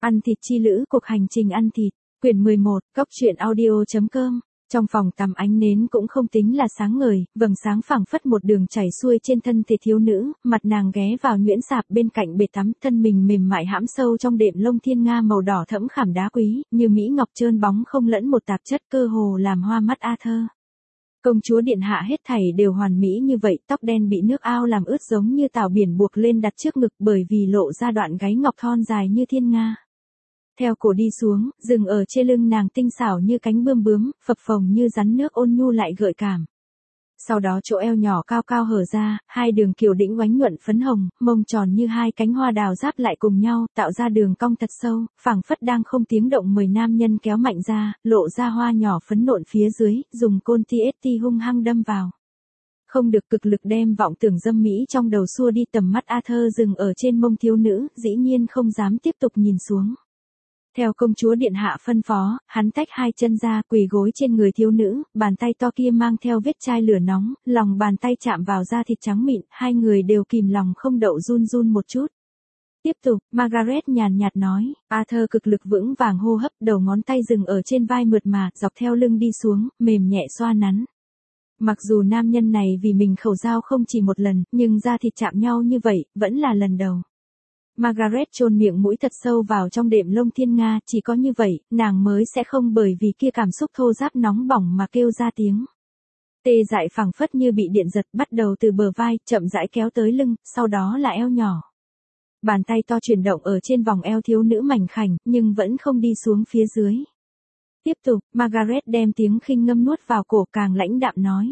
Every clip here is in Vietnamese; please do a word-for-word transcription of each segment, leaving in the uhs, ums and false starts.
Ăn thịt chi lữ, cuộc hành trình ăn thịt, quyển mười một, cốc truyện audio chấm com. Trong phòng tắm ánh nến cũng không tính là sáng ngời, vầng sáng phảng phất một đường chảy xuôi trên thân thể thiếu nữ, mặt nàng ghé vào nhuyễn sạp bên cạnh bể tắm, thân mình mềm mại hãm sâu trong đệm lông thiên nga màu đỏ thẫm khảm đá quý, như mỹ ngọc trơn bóng không lẫn một tạp chất, cơ hồ làm hoa mắt Arthur. Công chúa điện hạ hết thảy đều hoàn mỹ như vậy, tóc đen bị nước ao làm ướt giống như tảo biển buộc lên đặt trước ngực bởi vì lộ ra đoạn gáy ngọc thon dài như thiên nga. Theo cổ đi xuống, dừng ở trên lưng nàng tinh xảo như cánh bươm bướm, phập phồng như rắn nước ôn nhu lại gợi cảm. Sau đó chỗ eo nhỏ cao cao hở ra, hai đường kiều đĩnh oánh nhuận phấn hồng, mông tròn như hai cánh hoa đào giáp lại cùng nhau, tạo ra đường cong thật sâu, phảng phất đang không tiếng động mời nam nhân kéo mạnh ra, lộ ra hoa nhỏ phấn nộn phía dưới, dùng côn ti ét ti hung hăng đâm vào. Không được, cực lực đem vọng tưởng dâm mỹ trong đầu xua đi, tầm mắt Arthur dừng ở trên mông thiếu nữ, dĩ nhiên không dám tiếp tục nhìn xuống. Theo công chúa điện hạ phân phó, hắn tách hai chân ra, quỳ gối trên người thiếu nữ, bàn tay to kia mang theo vết chai lửa nóng, lòng bàn tay chạm vào da thịt trắng mịn, hai người đều kìm lòng không đậu run run một chút. Tiếp tục, Margaret nhàn nhạt nói, Arthur cực lực vững vàng hô hấp, đầu ngón tay dừng ở trên vai mượt mà, dọc theo lưng đi xuống, mềm nhẹ xoa nắn. Mặc dù nam nhân này vì mình khẩu giao không chỉ một lần, nhưng da thịt chạm nhau như vậy, vẫn là lần đầu. Margaret chôn miệng mũi thật sâu vào trong đệm lông thiên nga, chỉ có như vậy, nàng mới sẽ không bởi vì kia cảm xúc thô ráp nóng bỏng mà kêu ra tiếng. Tê dại phảng phất như bị điện giật, bắt đầu từ bờ vai, chậm rãi kéo tới lưng, sau đó là eo nhỏ. Bàn tay to chuyển động ở trên vòng eo thiếu nữ mảnh khảnh, nhưng vẫn không đi xuống phía dưới. Tiếp tục, Margaret đem tiếng khinh ngâm nuốt vào cổ, càng lãnh đạm nói.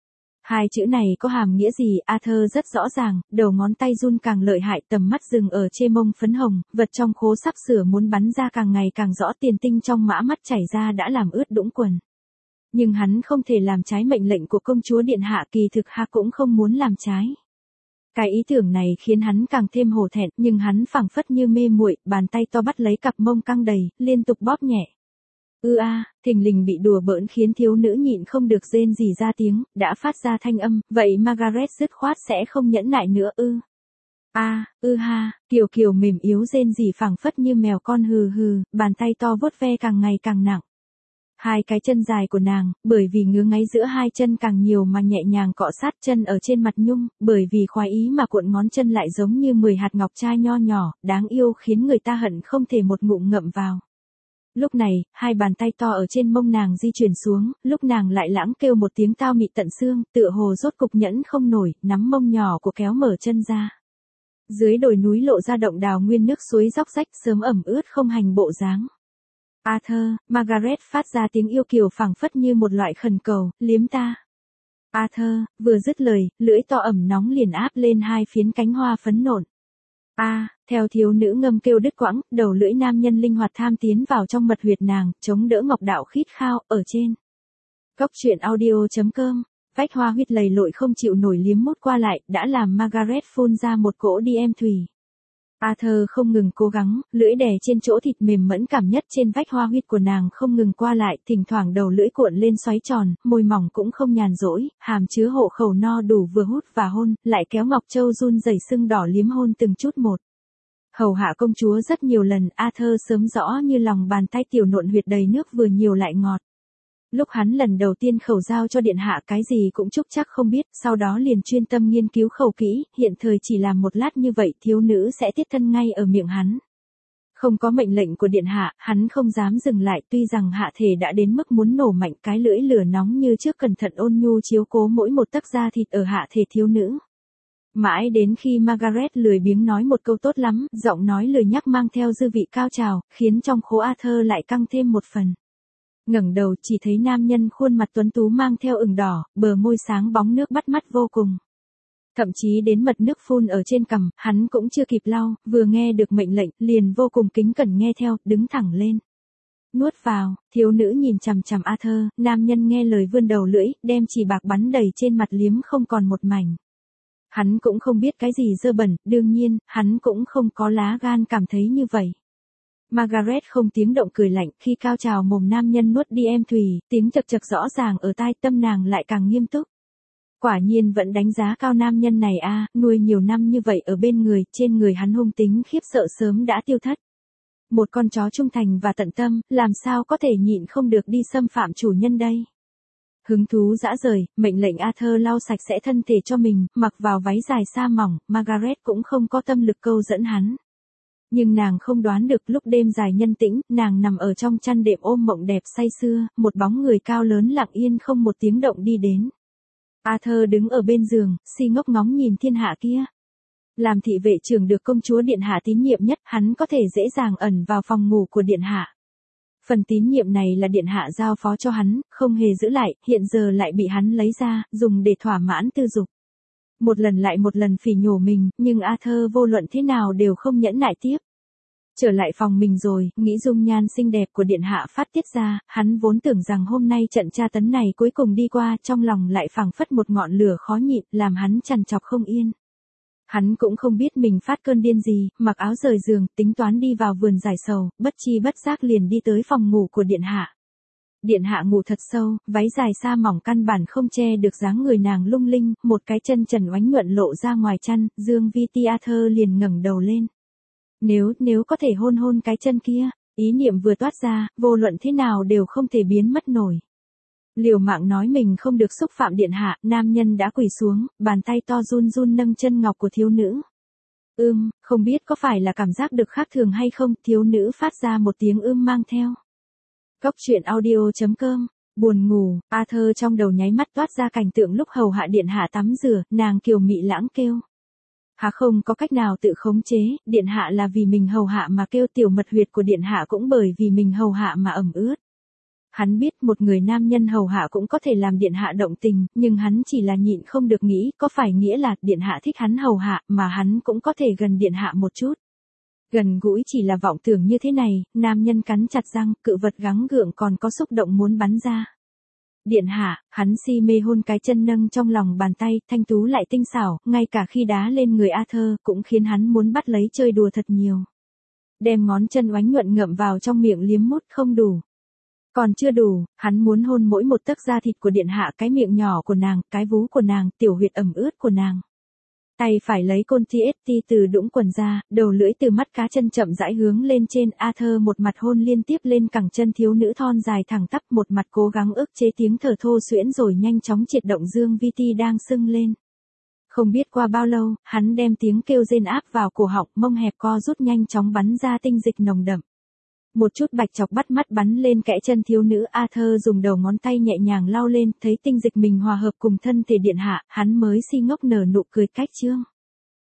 Hai chữ này có hàm nghĩa gì, Arthur rất rõ ràng, đầu ngón tay run càng lợi hại, tầm mắt dừng ở trên mông phấn hồng, vật trong khố sắp sửa muốn bắn ra càng ngày càng rõ, tiền tinh trong mã mắt chảy ra đã làm ướt đũng quần. Nhưng hắn không thể làm trái mệnh lệnh của công chúa điện hạ, kỳ thực hạ cũng không muốn làm trái. Cái ý tưởng này khiến hắn càng thêm hổ thẹn, nhưng hắn phảng phất như mê muội, bàn tay to bắt lấy cặp mông căng đầy, liên tục bóp nhẹ. Ư a, à, thình lình bị đùa bỡn khiến thiếu nữ nhịn không được rên rỉ ra tiếng, đã phát ra thanh âm, vậy Margaret dứt khoát sẽ không nhẫn nại nữa ư. A, ư ha, kiều kiều mềm yếu rên rỉ phảng phất như mèo con hừ hừ, bàn tay to vuốt ve càng ngày càng nặng. Hai cái chân dài của nàng, bởi vì ngứa ngáy giữa hai chân càng nhiều mà nhẹ nhàng cọ sát chân ở trên mặt nhung, bởi vì khoái ý mà cuộn ngón chân lại giống như mười hạt ngọc trai nho nhỏ, đáng yêu khiến người ta hận không thể một ngụm ngậm vào. Lúc này, hai bàn tay to ở trên mông nàng di chuyển xuống, lúc nàng lại lãng kêu một tiếng tao mị tận xương, tựa hồ rốt cục nhẫn không nổi, nắm mông nhỏ của kéo mở chân ra. Dưới đồi núi lộ ra động đào nguyên nước suối róc rách sớm ẩm ướt không hành bộ dáng. Arthur, Margaret phát ra tiếng yêu kiều phảng phất như một loại khẩn cầu, liếm ta. Arthur, vừa dứt lời, lưỡi to ẩm nóng liền áp lên hai phiến cánh hoa phấn nộn. A, à, theo thiếu nữ ngâm kêu đứt quãng, đầu lưỡi nam nhân linh hoạt tham tiến vào trong mật huyệt nàng, chống đỡ ngọc đạo khít khao, ở trên. Cốc truyện audio chấm com, vách hoa huyết lầy lội không chịu nổi liếm mút qua lại, đã làm Margaret phun ra một cỗ đi em thủy. Arthur không ngừng cố gắng, lưỡi đè trên chỗ thịt mềm mẫn cảm nhất trên vách hoa huyết của nàng không ngừng qua lại, thỉnh thoảng đầu lưỡi cuộn lên xoáy tròn, môi mỏng cũng không nhàn rỗi, hàm chứa hộ khẩu no đủ vừa hút và hôn, lại kéo ngọc châu run rẩy sưng đỏ liếm hôn từng chút một. Hầu hạ công chúa rất nhiều lần, Arthur sớm rõ như lòng bàn tay tiểu nộn huyệt đầy nước vừa nhiều lại ngọt. Lúc hắn lần đầu tiên khẩu giao cho điện hạ cái gì cũng chúc chắc không biết, sau đó liền chuyên tâm nghiên cứu khẩu kỹ, hiện thời chỉ làm một lát như vậy thiếu nữ sẽ tiết thân ngay ở miệng hắn. Không có mệnh lệnh của điện hạ, hắn không dám dừng lại, tuy rằng hạ thể đã đến mức muốn nổ mạnh, cái lưỡi lửa nóng như trước cẩn thận ôn nhu chiếu cố mỗi một tấc da thịt ở hạ thể thiếu nữ. Mãi đến khi Margaret lười biếng nói một câu tốt lắm, giọng nói lười nhắc mang theo dư vị cao trào, khiến trong khố Arthur lại căng thêm một phần. Ngẩng đầu chỉ thấy nam nhân khuôn mặt tuấn tú mang theo ửng đỏ, bờ môi sáng bóng nước bắt mắt vô cùng. Thậm chí đến mật nước phun ở trên cằm, hắn cũng chưa kịp lau, vừa nghe được mệnh lệnh, liền vô cùng kính cẩn nghe theo, đứng thẳng lên. Nuốt vào, thiếu nữ nhìn chằm chằm Arthur, nam nhân nghe lời vươn đầu lưỡi, đem chỉ bạc bắn đầy trên mặt liếm không còn một mảnh. Hắn cũng không biết cái gì dơ bẩn, đương nhiên, hắn cũng không có lá gan cảm thấy như vậy. Margaret không tiếng động cười lạnh, khi cao trào mồm nam nhân nuốt đi em thủy, tiếng chật chật rõ ràng ở tai, tâm nàng lại càng nghiêm túc. Quả nhiên vẫn đánh giá cao nam nhân này a, nuôi nhiều năm như vậy ở bên người, trên người hắn hung tính khiếp sợ sớm đã tiêu thất. Một con chó trung thành và tận tâm, làm sao có thể nhịn không được đi xâm phạm chủ nhân đây. Hứng thú dã rời, mệnh lệnh Arthur lau sạch sẽ thân thể cho mình, mặc vào váy dài sa mỏng, Margaret cũng không có tâm lực câu dẫn hắn. Nhưng nàng không đoán được lúc đêm dài nhân tĩnh, nàng nằm ở trong chăn đệm ôm mộng đẹp say sưa, một bóng người cao lớn lặng yên không một tiếng động đi đến. Arthur đứng ở bên giường, si ngốc ngóng nhìn thiên hạ kia. Làm thị vệ trưởng được công chúa điện hạ tín nhiệm nhất, hắn có thể dễ dàng ẩn vào phòng ngủ của điện hạ. Phần tín nhiệm này là điện hạ giao phó cho hắn, không hề giữ lại, hiện giờ lại bị hắn lấy ra, dùng để thỏa mãn tư dục. Một lần lại một lần phỉ nhổ mình, nhưng Arthur vô luận thế nào đều không nhẫn nại tiếp. Trở lại phòng mình rồi, nghĩ dung nhan xinh đẹp của điện hạ phát tiết ra, hắn vốn tưởng rằng hôm nay trận tra tấn này cuối cùng đi qua, trong lòng lại phảng phất một ngọn lửa khó nhịn, làm hắn trằn trọc không yên. Hắn cũng không biết mình phát cơn điên gì, mặc áo rời giường, tính toán đi vào vườn giải sầu, bất chi bất giác liền đi tới phòng ngủ của điện hạ. Điện hạ ngủ thật sâu, váy dài sa mỏng căn bản không che được dáng người nàng lung linh, một cái chân trần oánh nhuận lộ ra ngoài chăn, Dương Vi Ti Arthur liền ngẩng đầu lên. Nếu, nếu có thể hôn hôn cái chân kia, ý niệm vừa toát ra, vô luận thế nào đều không thể biến mất nổi. Liều mạng nói mình không được xúc phạm điện hạ, nam nhân đã quỳ xuống, bàn tay to run run nâng chân ngọc của thiếu nữ. Ưm, không biết có phải là cảm giác được khác thường hay không, thiếu nữ phát ra một tiếng ưm mang theo. Góc truyện audio chấm com, buồn ngủ, Arthur trong đầu nháy mắt toát ra cảnh tượng lúc hầu hạ điện hạ tắm rửa, nàng kiều mị lãng kêu. Hà không có cách nào tự khống chế, điện hạ là vì mình hầu hạ mà kêu, tiểu mật huyệt của điện hạ cũng bởi vì mình hầu hạ mà ẩm ướt. Hắn biết một người nam nhân hầu hạ cũng có thể làm điện hạ động tình, nhưng hắn chỉ là nhịn không được nghĩ, có phải nghĩa là điện hạ thích hắn hầu hạ mà hắn cũng có thể gần điện hạ một chút. Gần gũi chỉ là vọng tưởng như thế này, nam nhân cắn chặt răng, cự vật gắng gượng còn có xúc động muốn bắn ra. Điện hạ, hắn si mê hôn cái chân nâng trong lòng bàn tay, thanh tú lại tinh xảo, ngay cả khi đá lên người Arthur, cũng khiến hắn muốn bắt lấy chơi đùa thật nhiều. Đem ngón chân oánh nhuận ngậm vào trong miệng liếm mút không đủ. Còn chưa đủ, hắn muốn hôn mỗi một tấc da thịt của điện hạ, cái miệng nhỏ của nàng, cái vú của nàng, tiểu huyệt ẩm ướt của nàng. Tay phải lấy côn tê ét tê từ đũng quần ra, đầu lưỡi từ mắt cá chân chậm rãi hướng lên trên, Arthur một mặt hôn liên tiếp lên cẳng chân thiếu nữ thon dài thẳng tắp, một mặt cố gắng ức chế tiếng thở thô xuyễn rồi nhanh chóng triệt động Dương Vi Ti đang sưng lên. Không biết qua bao lâu, hắn đem tiếng kêu rên áp vào cổ họng, mông hẹp co rút nhanh chóng bắn ra tinh dịch nồng đậm. Một chút bạch chọc bắt mắt bắn lên kẽ chân thiếu nữ, Arthur dùng đầu ngón tay nhẹ nhàng lau lên, thấy tinh dịch mình hòa hợp cùng thân thể điện hạ, hắn mới si ngốc nở nụ cười cách trương.